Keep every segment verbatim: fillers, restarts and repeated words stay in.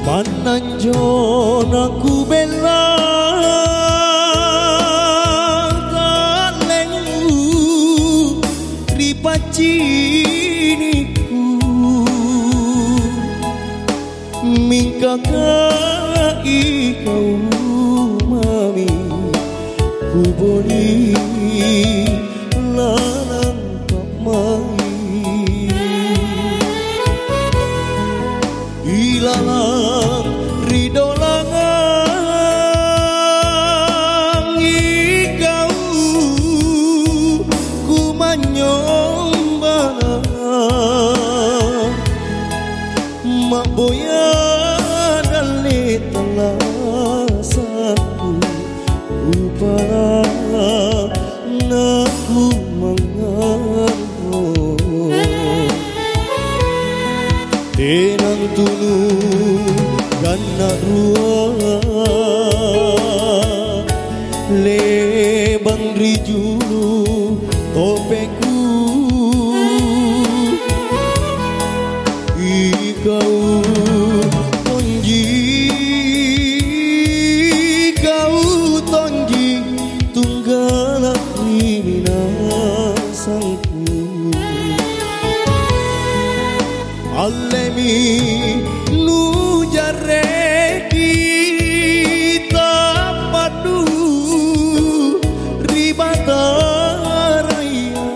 Pananjon aku bela galengmu ripaciniku mingkakai kau mami ku boli lalang pamai ilalang ridolangang ikau ku manyombana mak boya dalit talasaku upara naku mangano tenang tunu gana rua lebang rijulu topeku ikau tonji kau tonji tunggal minasangku alemi nu jarre kita padu ribata raya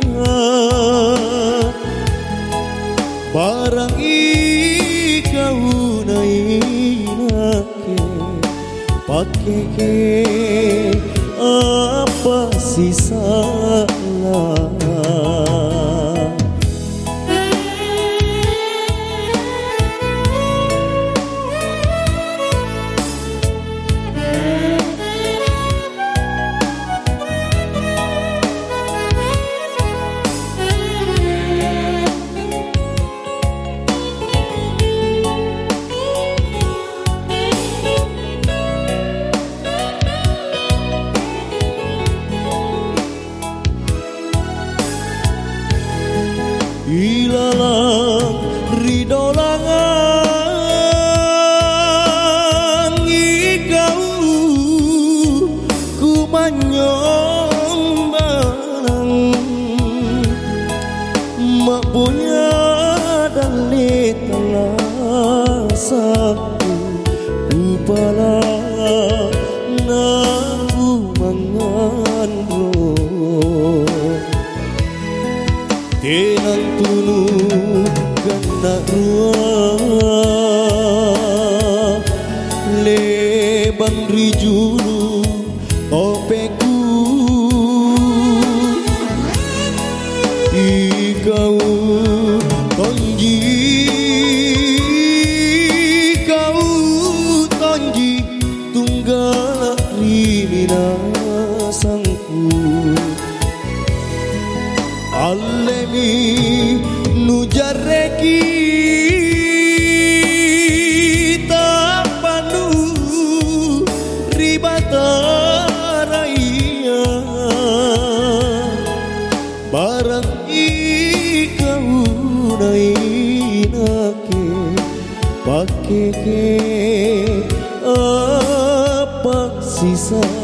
barang ikau nainake pakai ke apa sisa lah ilalang ridolangang ikau ku manyombalang mak punya dalit talasaku upala naku mangandro tenang tunu gana rua lebang rijulu topeku ikau tonji kau tonji tunggal riminasangku alemi nu jarre kita panu ribata raya barang ikau nainake pakai ke apa sisa